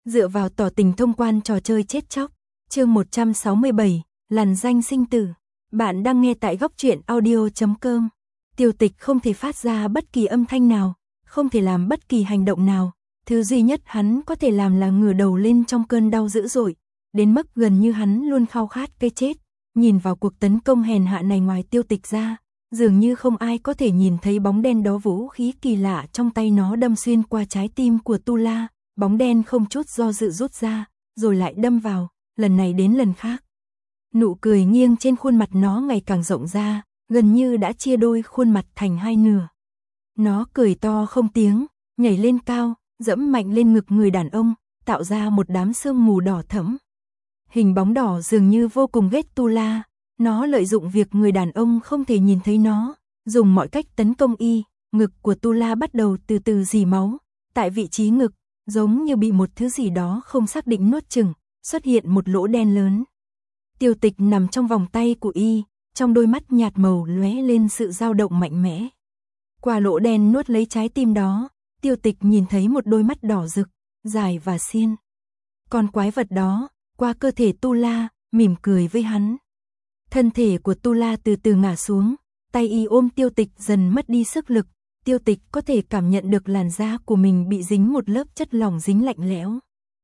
dựa vào tỏ tình thông quan trò chơi chết chóc. Chương 167, lằn danh sinh tử. Bạn đang nghe tại góc truyện audio.com. Tiêu Tịch không thể phát ra bất kỳ âm thanh nào, không thể làm bất kỳ hành động nào. Thứ duy nhất hắn có thể làm là ngửa đầu lên trong cơn đau dữ dội, đến mức gần như hắn luôn khao khát cái chết. Nhìn vào cuộc tấn công hèn hạ này, ngoài Tiêu Tịch ra, dường như không ai có thể nhìn thấy bóng đen đó. Vũ khí kỳ lạ trong tay nó đâm xuyên qua trái tim của Tu La, bóng đen không chút do dự rút ra, rồi lại đâm vào, lần này đến lần khác. Nụ cười nghiêng trên khuôn mặt nó ngày càng rộng ra, gần như đã chia đôi khuôn mặt thành hai nửa. Nó cười to không tiếng, nhảy lên cao, dẫm mạnh lên ngực người đàn ông, tạo ra một đám sương mù đỏ thẫm. Hình bóng đỏ dường như vô cùng ghét Tu La, nó lợi dụng việc người đàn ông không thể nhìn thấy nó, dùng mọi cách tấn công y. Ngực của Tu La bắt đầu từ từ rỉ máu, tại vị trí ngực, giống như bị một thứ gì đó không xác định nuốt chửng, xuất hiện một lỗ đen lớn. Tiêu Tịch nằm trong vòng tay của y, trong đôi mắt nhạt màu lóe lên sự dao động mạnh mẽ. Qua lỗ đen nuốt lấy trái tim đó, Tiêu Tịch nhìn thấy một đôi mắt đỏ rực, dài và xiên. Con quái vật đó, qua cơ thể Tu La, mỉm cười với hắn. Thân thể của Tu La từ từ ngả xuống, tay y ôm Tiêu Tịch dần mất đi sức lực. Tiêu Tịch có thể cảm nhận được làn da của mình bị dính một lớp chất lỏng dính lạnh lẽo.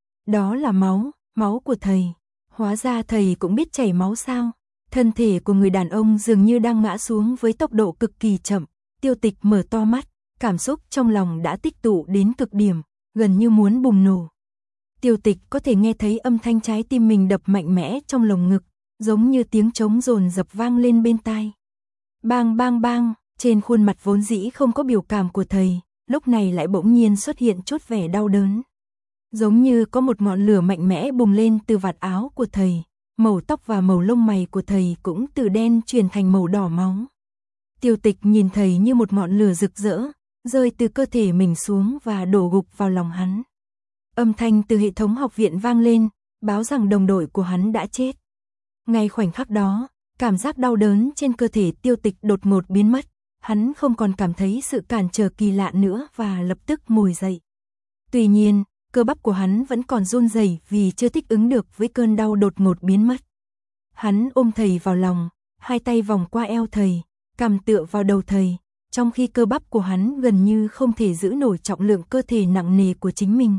Đó là máu, máu của thầy. Hóa ra thầy cũng biết chảy máu sao? Thân thể của người đàn ông dường như đang ngã xuống với tốc độ cực kỳ chậm. Tiêu Tịch mở to mắt, cảm xúc trong lòng đã tích tụ đến cực điểm, gần như muốn bùng nổ. Tiêu Tịch có thể nghe thấy âm thanh trái tim mình đập mạnh mẽ trong lồng ngực, giống như tiếng trống dồn dập vang lên bên tai. Bang bang bang, trên khuôn mặt vốn dĩ không có biểu cảm của thầy, lúc này lại bỗng nhiên xuất hiện chút vẻ đau đớn. Giống như có một ngọn lửa mạnh mẽ bùng lên từ vạt áo của thầy, màu tóc và màu lông mày của thầy cũng từ đen chuyển thành màu đỏ máu. Tiêu Tịch nhìn thầy như một ngọn lửa rực rỡ, rơi từ cơ thể mình xuống và đổ gục vào lòng hắn. Âm thanh từ hệ thống học viện vang lên, báo rằng đồng đội của hắn đã chết. Ngay khoảnh khắc đó, cảm giác đau đớn trên cơ thể Tiêu Tịch đột ngột biến mất, hắn không còn cảm thấy sự cản trở kỳ lạ nữa và lập tức ngồi dậy. Tuy nhiên, cơ bắp của hắn vẫn còn run rẩy vì chưa thích ứng được với cơn đau đột ngột biến mất. Hắn ôm thầy vào lòng, hai tay vòng qua eo thầy, cằm tựa vào đầu thầy, trong khi cơ bắp của hắn gần như không thể giữ nổi trọng lượng cơ thể nặng nề của chính mình.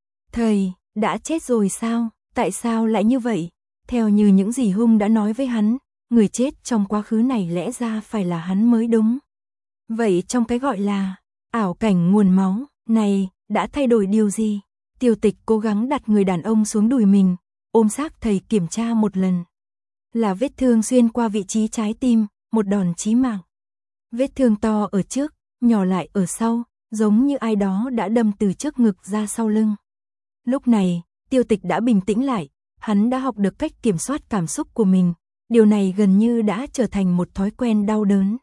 Thầy, đã chết rồi sao? Tại sao lại như vậy? Theo như những gì Hung đã nói với hắn, người chết trong quá khứ này lẽ ra phải là hắn mới đúng. Vậy trong cái gọi là ảo cảnh nguồn máu này, đã thay đổi điều gì? Tiêu Tịch cố gắng đặt người đàn ông xuống đùi mình, ôm xác thầy kiểm tra một lần. Là vết thương xuyên qua vị trí trái tim, một đòn chí mạng. Vết thương to ở trước, nhỏ lại ở sau, giống như ai đó đã đâm từ trước ngực ra sau lưng. Lúc này, Tiêu Tịch đã bình tĩnh lại, hắn đã học được cách kiểm soát cảm xúc của mình, điều này gần như đã trở thành một thói quen đau đớn.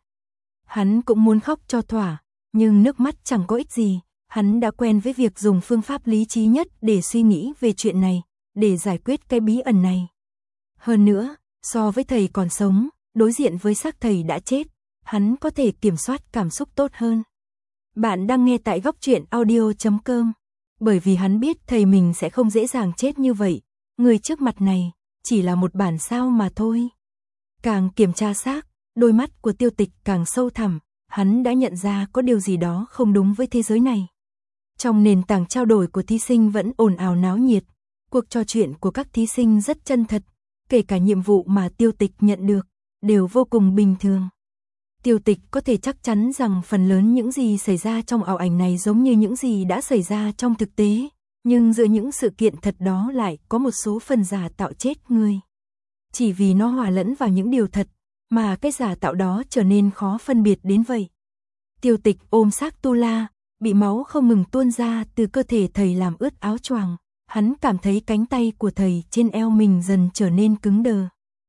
Hắn cũng muốn khóc cho thỏa, nhưng nước mắt chẳng có ích gì, hắn đã quen với việc dùng phương pháp lý trí nhất để suy nghĩ về chuyện này, để giải quyết cái bí ẩn này. Hơn nữa, so với thầy còn sống, đối diện với xác thầy đã chết, hắn có thể kiểm soát cảm xúc tốt hơn. Bạn đang nghe tại góc truyện audio.com. Bởi vì hắn biết thầy mình sẽ không dễ dàng chết như vậy, người trước mặt này chỉ là một bản sao mà thôi. Càng kiểm tra xác, đôi mắt của Tiêu Tịch càng sâu thẳm, hắn đã nhận ra có điều gì đó không đúng với thế giới này. Trong nền tảng trao đổi của thí sinh vẫn ồn ào náo nhiệt, cuộc trò chuyện của các thí sinh rất chân thật, kể cả nhiệm vụ mà Tiêu Tịch nhận được, đều vô cùng bình thường. Tiêu Tịch có thể chắc chắn rằng phần lớn những gì xảy ra trong ảo ảnh này giống như những gì đã xảy ra trong thực tế, nhưng giữa những sự kiện thật đó lại có một số phần giả tạo chết người. Chỉ vì nó hòa lẫn vào những điều thật, mà cái giả tạo đó trở nên khó phân biệt đến vậy. Tiêu Tịch ôm xác Tu La, bị máu không ngừng tuôn ra từ cơ thể thầy làm ướt áo choàng. Hắn cảm thấy cánh tay của thầy trên eo mình dần trở nên cứng đờ.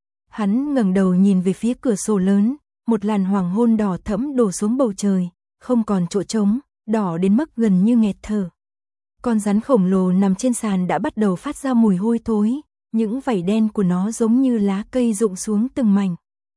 Hắn ngẩng đầu nhìn về phía cửa sổ lớn, một làn hoàng hôn đỏ thẫm đổ xuống bầu trời, không còn chỗ trống, đỏ đến mức gần như nghẹt thở. Con rắn khổng lồ nằm trên sàn đã bắt đầu phát ra mùi hôi thối, những vảy đen của nó giống như lá cây rụng xuống từng mảnh.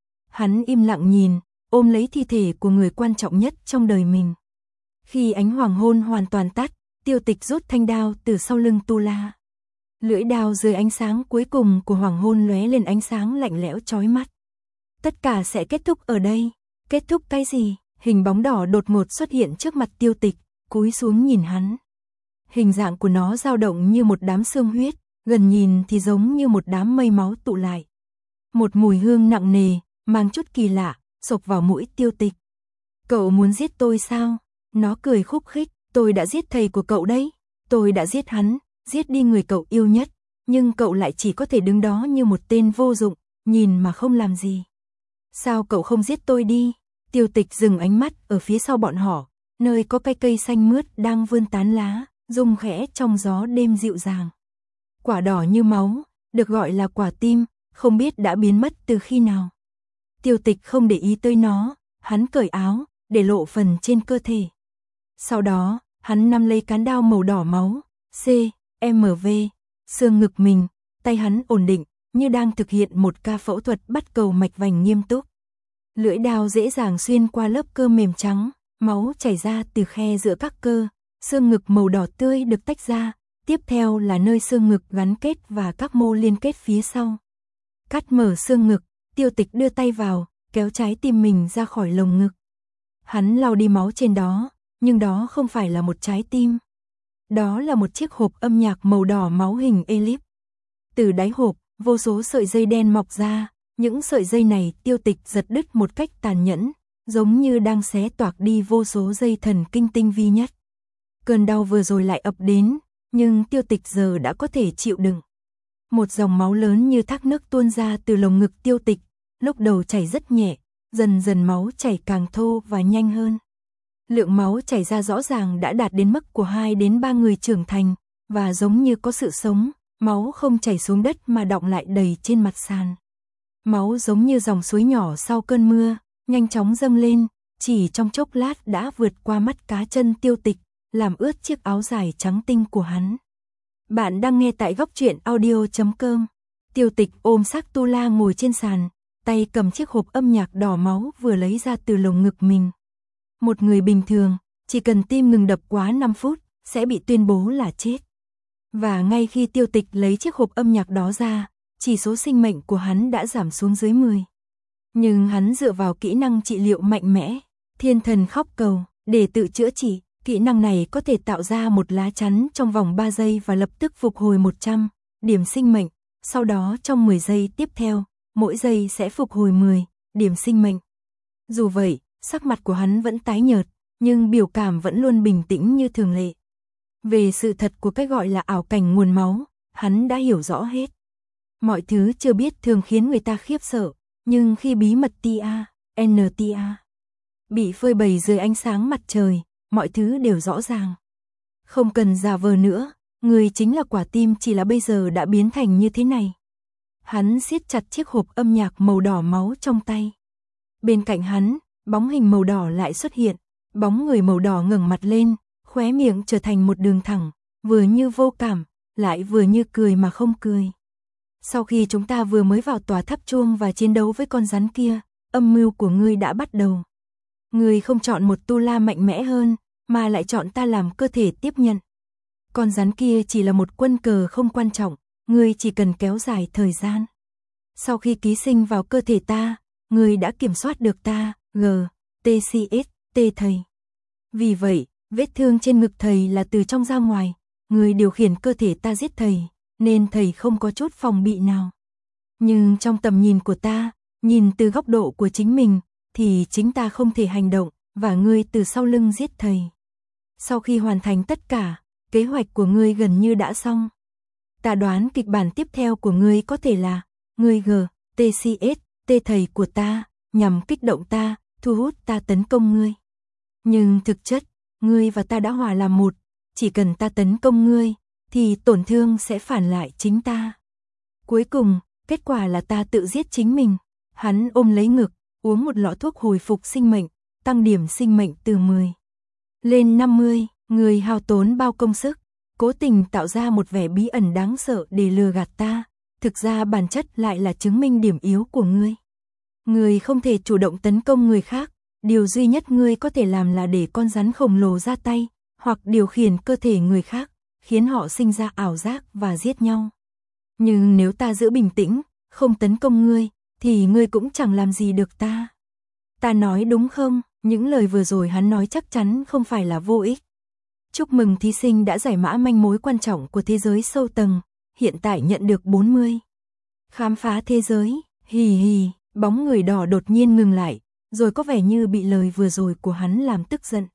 Hắn im lặng nhìn, ôm lấy thi thể của người quan trọng nhất trong đời mình. Khi ánh hoàng hôn hoàn toàn tắt, Tiêu Tịch rút thanh đao từ sau lưng Tu La. Lưỡi đao dưới ánh sáng cuối cùng của hoàng hôn lóe lên ánh sáng lạnh lẽo chói mắt. Tất cả sẽ kết thúc ở đây. Kết thúc cái gì? Hình bóng đỏ đột ngột xuất hiện trước mặt Tiêu Tịch, cúi xuống nhìn hắn. Hình dạng của nó dao động như một đám xương huyết, gần nhìn thì giống như một đám mây máu tụ lại. Một mùi hương nặng nề, mang chút kỳ lạ, xộc vào mũi Tiêu Tịch. Cậu muốn giết tôi sao? Nó cười khúc khích, tôi đã giết thầy của cậu đấy. Tôi đã giết hắn, giết đi người cậu yêu nhất. Nhưng cậu lại chỉ có thể đứng đó như một tên vô dụng, nhìn mà không làm gì. Sao cậu không giết tôi đi? Tiêu Tịch dừng ánh mắt ở phía sau bọn họ, nơi có cây cây xanh mướt đang vươn tán lá, rung khẽ trong gió đêm dịu dàng. Quả đỏ như máu, được gọi là quả tim, không biết đã biến mất từ khi nào. Tiêu Tịch không để ý tới nó, hắn cởi áo, để lộ phần trên cơ thể. Sau đó, hắn nắm lấy cán đao màu đỏ máu, CMV, xương ngực mình, tay hắn ổn định, như đang thực hiện một ca phẫu thuật bắt cầu mạch vành nghiêm túc. Lưỡi đao dễ dàng xuyên qua lớp cơ mềm trắng, máu chảy ra từ khe giữa các cơ, xương ngực màu đỏ tươi được tách ra, tiếp theo là nơi xương ngực gắn kết và các mô liên kết phía sau. Cắt mở xương ngực, Tiêu Tịch đưa tay vào, kéo trái tim mình ra khỏi lồng ngực. Hắn lau đi máu trên đó, nhưng đó không phải là một trái tim. Đó là một chiếc hộp âm nhạc màu đỏ máu hình elip. Từ đáy hộp, vô số sợi dây đen mọc ra, những sợi dây này Tiêu Tịch giật đứt một cách tàn nhẫn, giống như đang xé toạc đi vô số dây thần kinh tinh vi nhất. Cơn đau vừa rồi lại ập đến, nhưng Tiêu Tịch giờ đã có thể chịu đựng. Một dòng máu lớn như thác nước tuôn ra từ lồng ngực Tiêu Tịch, lúc đầu chảy rất nhẹ, dần dần máu chảy càng thô và nhanh hơn. Lượng máu chảy ra rõ ràng đã đạt đến mức của 2 đến 3 người trưởng thành, và giống như có sự sống, máu không chảy xuống đất mà đọng lại đầy trên mặt sàn. Máu giống như dòng suối nhỏ sau cơn mưa, nhanh chóng dâng lên, chỉ trong chốc lát đã vượt qua mắt cá chân Tiêu Tịch, làm ướt chiếc áo dài trắng tinh của hắn. Bạn đang nghe tại góc truyện audio.com. Tiêu Tịch ôm xác Tu La ngồi trên sàn, tay cầm chiếc hộp âm nhạc đỏ máu vừa lấy ra từ lồng ngực mình. Một người bình thường, chỉ cần tim ngừng đập quá 5 phút, sẽ bị tuyên bố là chết. Và ngay khi Tiêu Tịch lấy chiếc hộp âm nhạc đó ra, chỉ số sinh mệnh của hắn đã giảm xuống dưới 10. Nhưng hắn dựa vào kỹ năng trị liệu mạnh mẽ, thiên thần khóc cầu, để tự chữa trị. Kỹ năng này có thể tạo ra một lá chắn trong vòng 3 giây và lập tức phục hồi 100 điểm sinh mệnh. Sau đó trong 10 giây tiếp theo, mỗi giây sẽ phục hồi 10 điểm sinh mệnh. Dù vậy, sắc mặt của hắn vẫn tái nhợt, nhưng biểu cảm vẫn luôn bình tĩnh như thường lệ. Về sự thật của cái gọi là ảo cảnh nguồn máu, hắn đã hiểu rõ hết. Mọi thứ chưa biết thường khiến người ta khiếp sợ, nhưng khi bí mật NTA bị phơi bày dưới ánh sáng mặt trời, mọi thứ đều rõ ràng. Không cần giả vờ nữa, người chính là quả tim chỉ là bây giờ đã biến thành như thế này. Hắn siết chặt chiếc hộp âm nhạc màu đỏ máu trong tay. Bên cạnh hắn, bóng hình màu đỏ lại xuất hiện, bóng người màu đỏ ngẩng mặt lên, khóe miệng trở thành một đường thẳng, vừa như vô cảm, lại vừa như cười mà không cười. Sau khi chúng ta vừa mới vào tòa tháp chuông và chiến đấu với con rắn kia, âm mưu của ngươi đã bắt đầu. Ngươi không chọn một Tu La mạnh mẽ hơn, mà lại chọn ta làm cơ thể tiếp nhận. Con rắn kia chỉ là một quân cờ không quan trọng, ngươi chỉ cần kéo dài thời gian. Sau khi ký sinh vào cơ thể ta, ngươi đã kiểm soát được ta, TCST thầy. Vì vậy, vết thương trên ngực thầy là từ trong ra ngoài, ngươi điều khiển cơ thể ta giết thầy, nên thầy không có chút phòng bị nào. Nhưng trong tầm nhìn của ta, nhìn từ góc độ của chính mình, thì chính ta không thể hành động, và ngươi từ sau lưng giết thầy. Sau khi hoàn thành tất cả, kế hoạch của ngươi gần như đã xong. Ta đoán kịch bản tiếp theo của ngươi có thể là, ngươi TCST thầy của ta, nhằm kích động ta, thu hút ta tấn công ngươi. Nhưng thực chất, ngươi và ta đã hòa làm một, chỉ cần ta tấn công ngươi, thì tổn thương sẽ phản lại chính ta. Cuối cùng, kết quả là ta tự giết chính mình. Hắn ôm lấy ngực, uống một lọ thuốc hồi phục sinh mệnh, tăng điểm sinh mệnh từ 10 lên 50, người hao tốn bao công sức, cố tình tạo ra một vẻ bí ẩn đáng sợ để lừa gạt ta, thực ra bản chất lại là chứng minh điểm yếu của ngươi. Ngươi không thể chủ động tấn công người khác, điều duy nhất ngươi có thể làm là để con rắn khổng lồ ra tay, hoặc điều khiển cơ thể người khác, khiến họ sinh ra ảo giác và giết nhau. Nhưng nếu ta giữ bình tĩnh, không tấn công ngươi, thì ngươi cũng chẳng làm gì được ta. Ta nói đúng không? Những lời vừa rồi hắn nói chắc chắn không phải là vô ích. Chúc mừng thí sinh đã giải mã manh mối quan trọng của thế giới sâu tầng, hiện tại nhận được 40. Khám phá thế giới, hì hì, bóng người đỏ đột nhiên ngừng lại, rồi có vẻ như bị lời vừa rồi của hắn làm tức giận.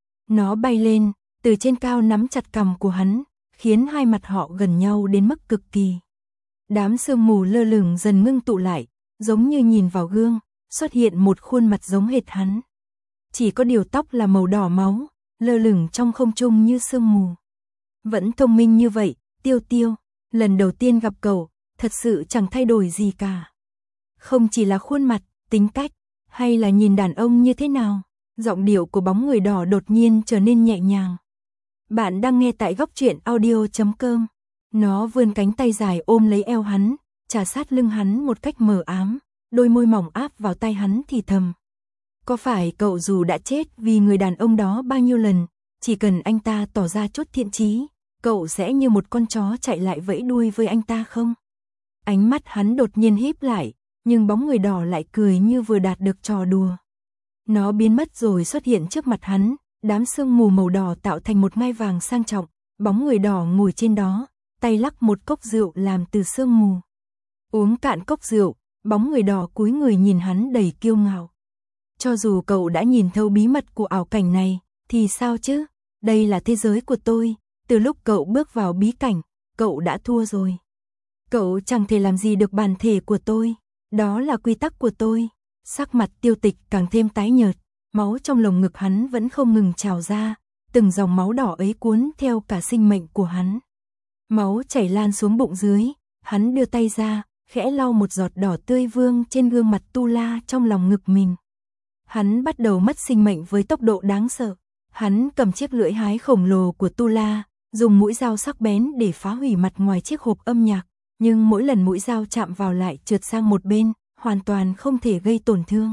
Nó bay lên, từ trên cao nắm chặt cằm của hắn, khiến hai mặt họ gần nhau đến mức cực kỳ. Đám sương mù lơ lửng dần ngưng tụ lại, giống như nhìn vào gương, xuất hiện một khuôn mặt giống hệt hắn. Chỉ có điều tóc là màu đỏ máu, lơ lửng trong không trung như sương mù. Vẫn thông minh như vậy, Tiêu Tiêu, lần đầu tiên gặp cậu, thật sự chẳng thay đổi gì cả. Không chỉ là khuôn mặt, tính cách, hay là nhìn đàn ông như thế nào, giọng điệu của bóng người đỏ đột nhiên trở nên nhẹ nhàng. Bạn đang nghe tại góc truyện audio.com. Nó vươn cánh tay dài ôm lấy eo hắn, trà sát lưng hắn một cách mờ ám, đôi môi mỏng áp vào tay hắn thì thầm. Có phải cậu dù đã chết vì người đàn ông đó bao nhiêu lần, chỉ cần anh ta tỏ ra chút thiện chí, cậu sẽ như một con chó chạy lại vẫy đuôi với anh ta không? Ánh mắt hắn đột nhiên híp lại, nhưng bóng người đỏ lại cười như vừa đạt được trò đùa. Nó biến mất rồi xuất hiện trước mặt hắn, đám sương mù màu đỏ tạo thành một ngai vàng sang trọng, bóng người đỏ ngồi trên đó, tay lắc một cốc rượu làm từ sương mù. Uống cạn cốc rượu, bóng người đỏ cúi người nhìn hắn đầy kiêu ngạo. Cho dù cậu đã nhìn thấu bí mật của ảo cảnh này, thì sao chứ? Đây là thế giới của tôi, từ lúc cậu bước vào bí cảnh, cậu đã thua rồi. Cậu chẳng thể làm gì được bản thể của tôi, đó là quy tắc của tôi. Sắc mặt Tiêu Tịch càng thêm tái nhợt, máu trong lồng ngực hắn vẫn không ngừng trào ra, từng dòng máu đỏ ấy cuốn theo cả sinh mệnh của hắn. Máu chảy lan xuống bụng dưới, hắn đưa tay ra, khẽ lau một giọt đỏ tươi vương trên gương mặt Tu La trong lòng ngực mình. Hắn bắt đầu mất sinh mệnh với tốc độ đáng sợ. Hắn cầm chiếc lưỡi hái khổng lồ của Tu La, dùng mũi dao sắc bén để phá hủy mặt ngoài chiếc hộp âm nhạc, nhưng mỗi lần mũi dao chạm vào lại trượt sang một bên, hoàn toàn không thể gây tổn thương.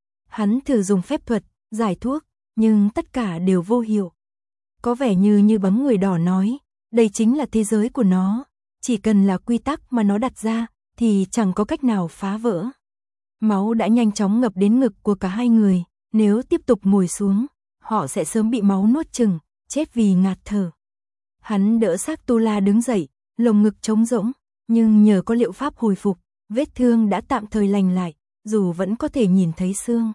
Hắn thử dùng phép thuật, giải thuốc, nhưng tất cả đều vô hiệu. Có vẻ như bóng người đỏ nói, đây chính là thế giới của nó, chỉ cần là quy tắc mà nó đặt ra, thì chẳng có cách nào phá vỡ. Máu đã nhanh chóng ngập đến ngực của cả hai người, nếu tiếp tục ngồi xuống, họ sẽ sớm bị máu nuốt chửng, chết vì ngạt thở. Hắn đỡ xác Tu La đứng dậy, lồng ngực trống rỗng, nhưng nhờ có liệu pháp hồi phục, vết thương đã tạm thời lành lại, dù vẫn có thể nhìn thấy xương.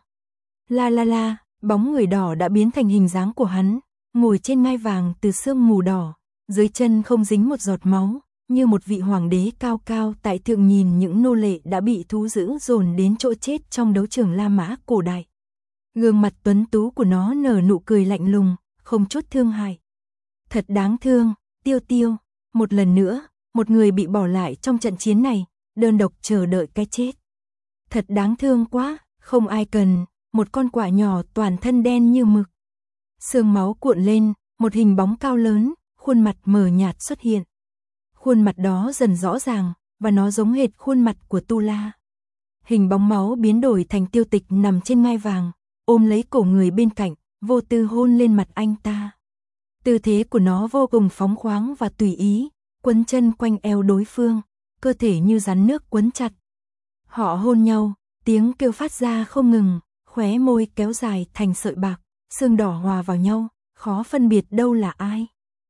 La, bóng người đỏ đã biến thành hình dáng của hắn, ngồi trên ngai vàng từ sương mù đỏ, dưới chân không dính một giọt máu, như một vị hoàng đế cao cao tại thượng nhìn những nô lệ đã bị thú dữ dồn đến chỗ chết trong đấu trường La Mã cổ đại. Gương mặt tuấn tú của nó nở nụ cười lạnh lùng, không chút thương hại. Thật đáng thương, Tiêu Tiêu, một lần nữa, một người bị bỏ lại trong trận chiến này, đơn độc chờ đợi cái chết. Thật đáng thương quá, không ai cần, một con quạ nhỏ toàn thân đen như mực. Sương máu cuộn lên, một hình bóng cao lớn, khuôn mặt mờ nhạt xuất hiện. Khuôn mặt đó dần rõ ràng, và nó giống hệt khuôn mặt của Tu La. Hình bóng máu biến đổi thành Tiêu Tịch nằm trên ngai vàng, ôm lấy cổ người bên cạnh, vô tư hôn lên mặt anh ta. Tư thế của nó vô cùng phóng khoáng và tùy ý, quấn chân quanh eo đối phương, cơ thể như rắn nước quấn chặt. Họ hôn nhau, tiếng kêu phát ra không ngừng, khóe môi kéo dài thành sợi bạc, xương đỏ hòa vào nhau, khó phân biệt đâu là ai.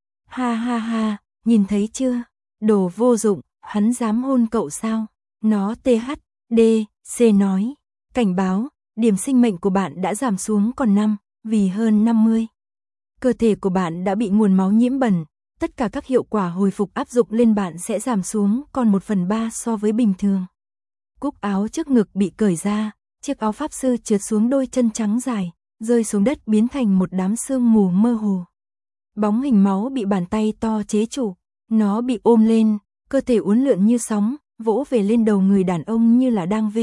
Ha, nhìn thấy chưa? Đồ vô dụng, hắn dám hôn cậu sao? Nó THDC nói, cảnh báo, điểm sinh mệnh của bạn đã giảm xuống còn 5, vì hơn 50. Cơ thể của bạn đã bị nguồn máu nhiễm bẩn, tất cả các hiệu quả hồi phục áp dụng lên bạn sẽ giảm xuống còn 1/3 so với bình thường. Cúc áo trước ngực bị cởi ra, chiếc áo pháp sư trượt xuống đôi chân trắng dài, rơi xuống đất biến thành một đám sương mù mơ hồ. Bóng hình máu bị bàn tay to chế trụ, nó bị ôm lên, cơ thể uốn lượn như sóng, vỗ về lên đầu người đàn ông như là đang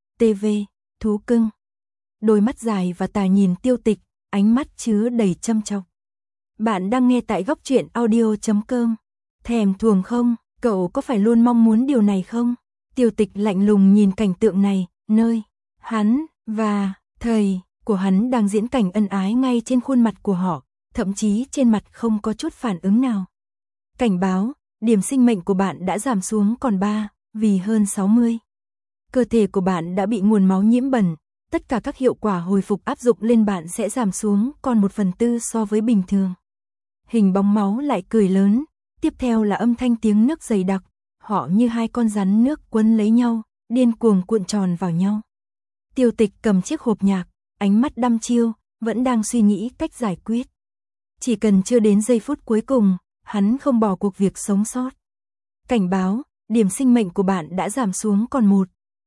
thú cưng. Đôi mắt dài và tà nhìn Tiêu Tịch, ánh mắt chứa đầy châm chọc. Bạn đang nghe tại góc truyện audio.com. Thèm thuồng không? Cậu có phải luôn mong muốn điều này không? Tiêu Tịch lạnh lùng nhìn cảnh tượng này, nơi hắn và thầy của hắn đang diễn cảnh ân ái ngay trên khuôn mặt của họ, thậm chí trên mặt không có chút phản ứng nào. Cảnh báo, điểm sinh mệnh của bạn đã giảm xuống còn 3, vì hơn 60. Cơ thể của bạn đã bị nguồn máu nhiễm bẩn, tất cả các hiệu quả hồi phục áp dụng lên bạn sẽ giảm xuống còn 1/4 so với bình thường. Hình bóng máu lại cười lớn, tiếp theo là âm thanh tiếng nước dày đặc, họ như hai con rắn nước quấn lấy nhau, điên cuồng cuộn tròn vào nhau. Tiêu Tịch cầm chiếc hộp nhạc, ánh mắt đăm chiêu, vẫn đang suy nghĩ cách giải quyết. Chỉ cần chưa đến giây phút cuối cùng, hắn không bỏ cuộc việc sống sót. Cảnh báo, điểm sinh mệnh của bạn đã giảm xuống còn 1.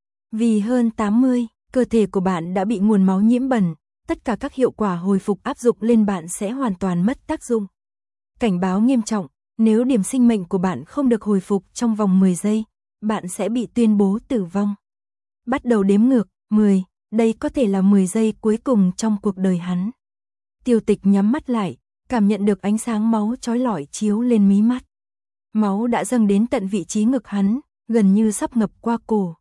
Vì hơn 80, cơ thể của bạn đã bị nguồn máu nhiễm bẩn, tất cả các hiệu quả hồi phục áp dụng lên bạn sẽ hoàn toàn mất tác dụng. Cảnh báo nghiêm trọng, nếu điểm sinh mệnh của bạn không được hồi phục trong vòng 10 giây, bạn sẽ bị tuyên bố tử vong. Bắt đầu đếm ngược, 10, đây có thể là 10 giây cuối cùng trong cuộc đời hắn. Tiêu Tịch nhắm mắt lại, cảm nhận được ánh sáng máu chói lọi chiếu lên mí mắt. Máu đã dâng đến tận vị trí ngực hắn, gần như sắp ngập qua cổ.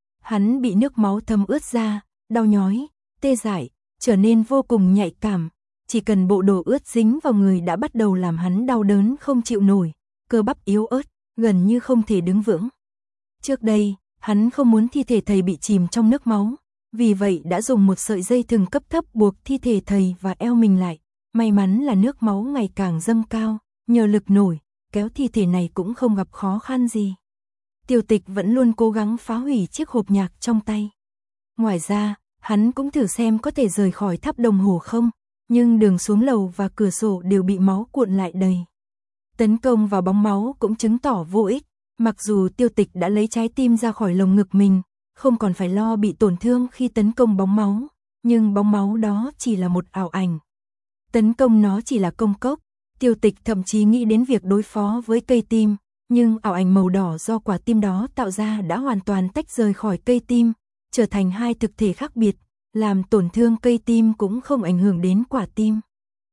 Hắn bị nước máu thấm ướt da, đau nhói, tê dại, trở nên vô cùng nhạy cảm. Chỉ cần bộ đồ ướt dính vào người đã bắt đầu làm hắn đau đớn không chịu nổi, cơ bắp yếu ớt, gần như không thể đứng vững. Trước đây, hắn không muốn thi thể thầy bị chìm trong nước máu, vì vậy đã dùng một sợi dây thừng cấp thấp buộc thi thể thầy và eo mình lại. May mắn là nước máu ngày càng dâng cao, nhờ lực nổi, kéo thi thể này cũng không gặp khó khăn gì. Tiêu Tịch vẫn luôn cố gắng phá hủy chiếc hộp nhạc trong tay. Ngoài ra, hắn cũng thử xem có thể rời khỏi tháp đồng hồ không, nhưng đường xuống lầu và cửa sổ đều bị máu cuộn lại đầy. Tấn công vào bóng máu cũng chứng tỏ vô ích, mặc dù Tiêu Tịch đã lấy trái tim ra khỏi lồng ngực mình, không còn phải lo bị tổn thương khi tấn công bóng máu, nhưng bóng máu đó chỉ là một ảo ảnh. Tấn công nó chỉ là công cốc, Tiêu Tịch thậm chí nghĩ đến việc đối phó với cây tim, nhưng ảo ảnh màu đỏ do quả tim đó tạo ra đã hoàn toàn tách rời khỏi cây tim, trở thành hai thực thể khác biệt, làm tổn thương cây tim cũng không ảnh hưởng đến quả tim.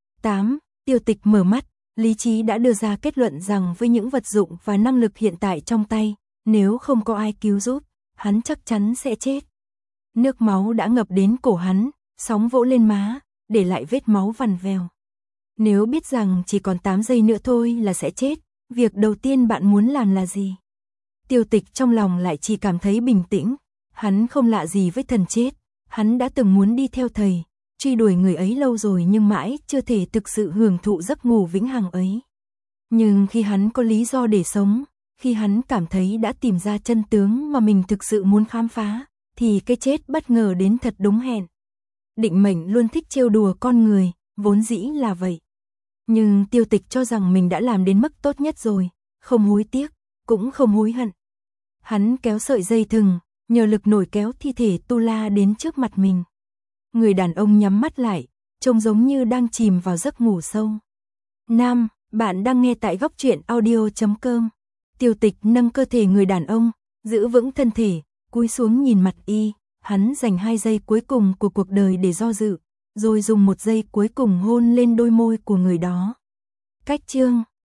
8. Tiêu Tịch mở mắt, lý trí đã đưa ra kết luận rằng với những vật dụng và năng lực hiện tại trong tay, nếu không có ai cứu giúp, hắn chắc chắn sẽ chết. Nước máu đã ngập đến cổ hắn, sóng vỗ lên má, để lại vết máu vằn vèo. Nếu biết rằng chỉ còn 8 giây nữa thôi là sẽ chết, việc đầu tiên bạn muốn làm là gì? Tiêu Tịch trong lòng lại chỉ cảm thấy bình tĩnh, hắn không lạ gì với thần chết, hắn đã từng muốn đi theo thầy, truy đuổi người ấy lâu rồi nhưng mãi chưa thể thực sự hưởng thụ giấc ngủ vĩnh hằng ấy. Nhưng khi hắn có lý do để sống, khi hắn cảm thấy đã tìm ra chân tướng mà mình thực sự muốn khám phá, thì cái chết bất ngờ đến thật đúng hẹn. Định mệnh luôn thích trêu đùa con người, vốn dĩ là vậy. Nhưng Tiêu Tịch cho rằng mình đã làm đến mức tốt nhất rồi, không hối tiếc, cũng không hối hận. Hắn kéo sợi dây thừng, nhờ lực nổi kéo thi thể Tu La đến trước mặt mình. Người đàn ông nhắm mắt lại, trông giống như đang chìm vào giấc ngủ sâu. Nam, bạn đang nghe tại góc truyện audio.com. Tiêu Tịch nâng cơ thể người đàn ông, giữ vững thân thể, cúi xuống nhìn mặt y, hắn dành 2 giây cuối cùng của cuộc đời để do dự, rồi dùng 1 giây cuối cùng hôn lên đôi môi của người đó. Cách chương